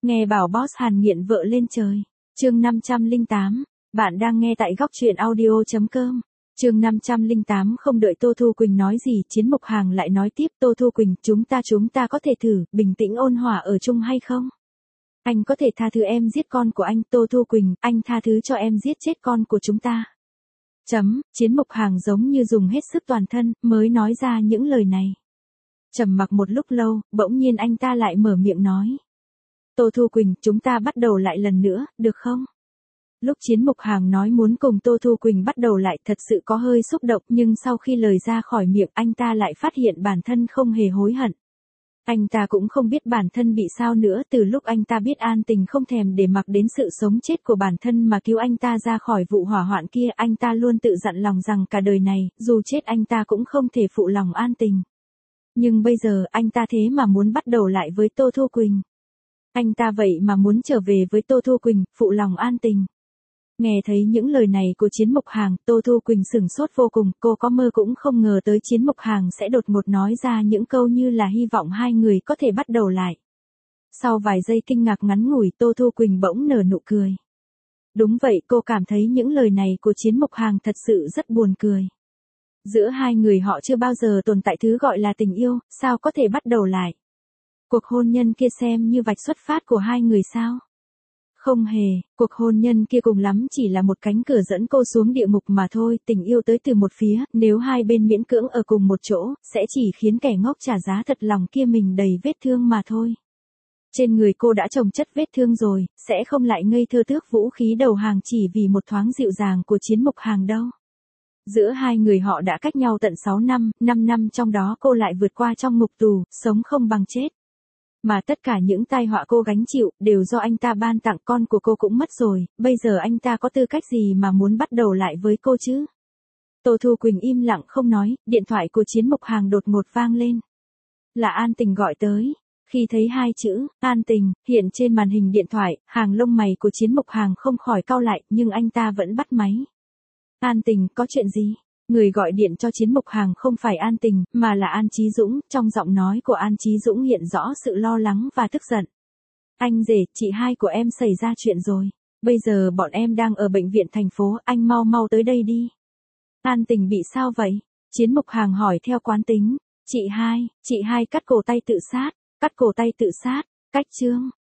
Nghe bảo boss Hàn nghiện vợ lên trời. Chương 508. Bạn đang nghe tại góc truyện audio.com. Chương 508. Không đợi Tô Thu Quỳnh nói gì, Chiến Mục Hàng lại nói tiếp, Tô Thu Quỳnh, chúng ta có thể thử bình tĩnh ôn hòa ở chung hay không? Anh có thể tha thứ em giết con của anh, Tô Thu Quỳnh, anh tha thứ cho em giết chết con của chúng ta. Chiến Mục Hàng giống như dùng hết sức toàn thân mới nói ra những lời này. Trầm mặc một lúc lâu, bỗng nhiên anh ta lại mở miệng nói. Tô Thu Quỳnh, chúng ta bắt đầu lại lần nữa, được không? Lúc Chiến Mục Hàng nói muốn cùng Tô Thu Quỳnh bắt đầu lại thật sự có hơi xúc động, nhưng sau khi lời ra khỏi miệng anh ta lại phát hiện bản thân không hề hối hận. Anh ta cũng không biết bản thân bị sao nữa, từ lúc anh ta biết An Tình không thèm để mặc đến sự sống chết của bản thân mà cứu anh ta ra khỏi vụ hỏa hoạn kia, anh ta luôn tự dặn lòng rằng cả đời này, dù chết anh ta cũng không thể phụ lòng An Tình. Nhưng bây giờ anh ta thế mà muốn bắt đầu lại với Tô Thu Quỳnh. Anh ta vậy mà muốn trở về với Tô Thu Quỳnh, phụ lòng An Tình. Nghe thấy những lời này của Chiến Mục Hàng, Tô Thu Quỳnh sửng sốt vô cùng, cô có mơ cũng không ngờ tới Chiến Mục Hàng sẽ đột ngột nói ra những câu như là hy vọng hai người có thể bắt đầu lại. Sau vài giây kinh ngạc ngắn ngủi, Tô Thu Quỳnh bỗng nở nụ cười. Đúng vậy, cô cảm thấy những lời này của Chiến Mục Hàng thật sự rất buồn cười. Giữa hai người họ chưa bao giờ tồn tại thứ gọi là tình yêu, sao có thể bắt đầu lại? Cuộc hôn nhân kia xem như vạch xuất phát của hai người sao? Không hề, cuộc hôn nhân kia cùng lắm chỉ là một cánh cửa dẫn cô xuống địa ngục mà thôi, tình yêu tới từ một phía, nếu hai bên miễn cưỡng ở cùng một chỗ, sẽ chỉ khiến kẻ ngốc trả giá thật lòng kia mình đầy vết thương mà thôi. Trên người cô đã chồng chất vết thương rồi, sẽ không lại ngây thơ tước vũ khí đầu hàng chỉ vì một thoáng dịu dàng của Chiến Mục Hàng đâu. Giữa hai người họ đã cách nhau tận 6 năm, 5 năm trong đó cô lại vượt qua trong ngục tù, sống không bằng chết. Mà tất cả những tai họa cô gánh chịu, đều do anh ta ban tặng, con của cô cũng mất rồi, bây giờ anh ta có tư cách gì mà muốn bắt đầu lại với cô chứ? Tô Thu Quỳnh im lặng không nói, điện thoại của Chiến Mục Hàng đột ngột vang lên. Là An Tình gọi tới. Khi thấy hai chữ, An Tình, hiện trên màn hình điện thoại, hàng lông mày của Chiến Mục Hàng không khỏi cau lại, nhưng anh ta vẫn bắt máy. An Tình, có chuyện gì? Người gọi điện cho Chiến Mục Hàng không phải An Tình, mà là An Chí Dũng, trong giọng nói của An Chí Dũng hiện rõ sự lo lắng và tức giận. Anh rể, chị hai của em xảy ra chuyện rồi. Bây giờ bọn em đang ở bệnh viện thành phố, anh mau tới đây đi. An Tình bị sao vậy? Chiến Mục Hàng hỏi theo quán tính. Chị hai cắt cổ tay tự sát, cách chương.